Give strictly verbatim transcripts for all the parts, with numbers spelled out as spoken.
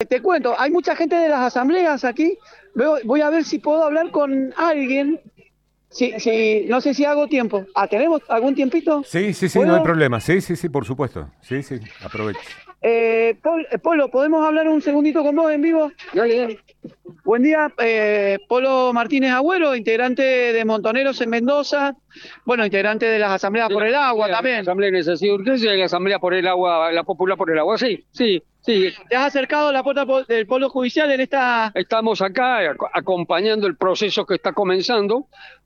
te cuento, hay mucha gente de las asambleas aquí. Veo, voy a ver si puedo hablar con alguien. Si, si, no sé si hago tiempo. Ah, ¿tenemos algún tiempito? Sí, sí, sí, no hay ¿Puedo? problema. Sí, sí, sí, por supuesto. Sí, sí, aproveche. Eh, Pol- eh, Polo, ¿podemos hablar un segundito con vos en vivo? Dale, dale. Buen día, eh, Polo Martínez Agüero, integrante de Montoneros en Mendoza. Bueno, integrante de las asambleas De por la, el agua de la también. Asamblea de Necesidad y Urgencia y la Asamblea por el Agua, la Popular por el Agua. Sí, sí, sí. ¿Te has acercado a la puerta po- del Polo Judicial en esta... Estamos acá ac- acompañando el proceso que está comenzando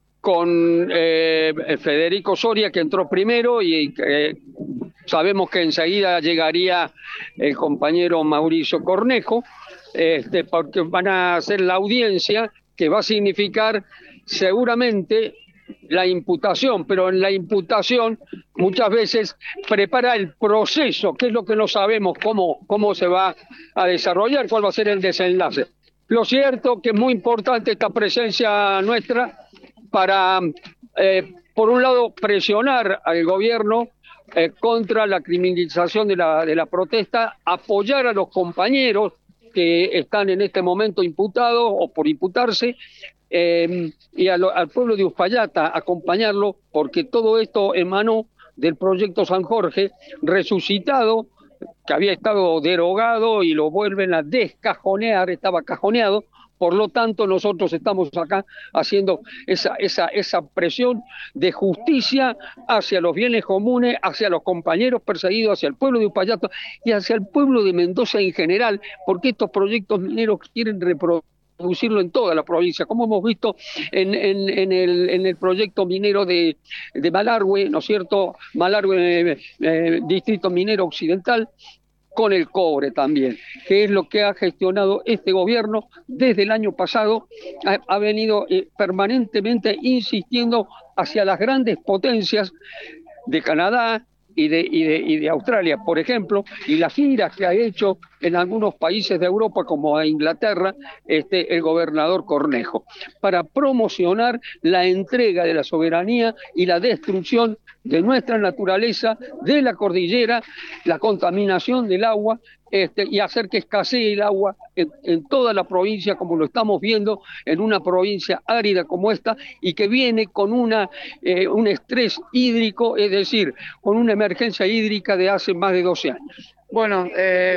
con eh, Federico Soria, que entró primero, y eh, sabemos que enseguida llegaría el compañero Mauricio Cornejo, este, porque van a hacer la audiencia que va a significar seguramente la imputación, pero en la imputación muchas veces prepara el proceso, que es lo que no sabemos cómo, cómo se va a desarrollar, cuál va a ser el desenlace. Lo cierto que es muy importante esta presencia nuestra para, eh, por un lado, presionar al gobierno eh, contra la criminalización de la, de la protesta, apoyar a los compañeros que están en este momento imputados o por imputarse, eh, y a lo, al pueblo de Uspallata acompañarlo, porque todo esto emanó del proyecto San Jorge, resucitado, que había estado derogado y lo vuelven a descajonear, estaba cajoneado. Por lo tanto, nosotros estamos acá haciendo esa, esa, esa presión de justicia hacia los bienes comunes, hacia los compañeros perseguidos, hacia el pueblo de Uspallata y hacia el pueblo de Mendoza en general, porque estos proyectos mineros quieren reproducirlo en toda la provincia, como hemos visto en, en, en, el, en el proyecto minero de, de Malargüe, ¿no es cierto? Malargüe, eh, eh, Distrito Minero Occidental, con el cobre también, que es lo que ha gestionado este gobierno desde el año pasado. Ha, ha venido eh, permanentemente insistiendo hacia las grandes potencias de Canadá y de, y, de, y de Australia, por ejemplo, y las giras que ha hecho en algunos países de Europa, como a Inglaterra, este, el gobernador Cornejo, para promocionar la entrega de la soberanía y la destrucción de nuestra naturaleza, de la cordillera, la contaminación del agua, este, y hacer que escasee el agua en, en toda la provincia, como lo estamos viendo en una provincia árida como esta, y que viene con una, eh, un estrés hídrico, es decir, con una emergencia hídrica de hace más de doce años. Bueno, eh,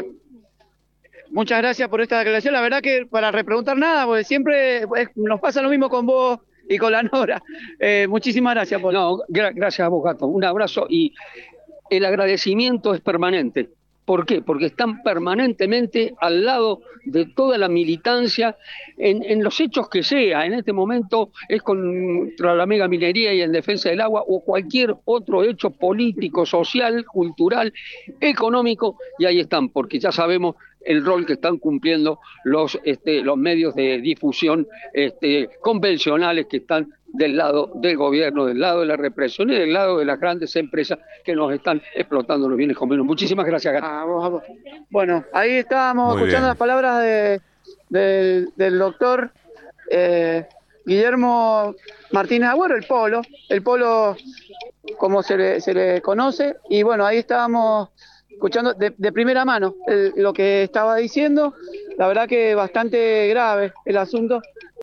muchas gracias por esta declaración. La verdad que para repreguntar nada, porque siempre eh, nos pasa lo mismo con vos y con la Nora. Eh, muchísimas gracias, Polo. No, gra- gracias a vos, Gato. Un abrazo, y el agradecimiento es permanente. ¿Por qué? Porque están permanentemente al lado de toda la militancia en, en los hechos que sea. En este momento es contra la mega minería y en defensa del agua, o cualquier otro hecho político, social, cultural, económico, y ahí están, porque ya sabemos el rol que están cumpliendo los, este, los medios de difusión este, convencionales, que están del lado del gobierno, del lado de la represión y del lado de las grandes empresas que nos están explotando los bienes comunes. Muchísimas gracias, Gato. A vos, a vos. Bueno, ahí estábamos Muy escuchando bien. las palabras de, del, del doctor eh, Guillermo Martínez Agüero, el Polo, el Polo como se le, se le conoce, y bueno, ahí estábamos escuchando de, de primera mano el- lo que estaba diciendo. La verdad que bastante grave el asunto.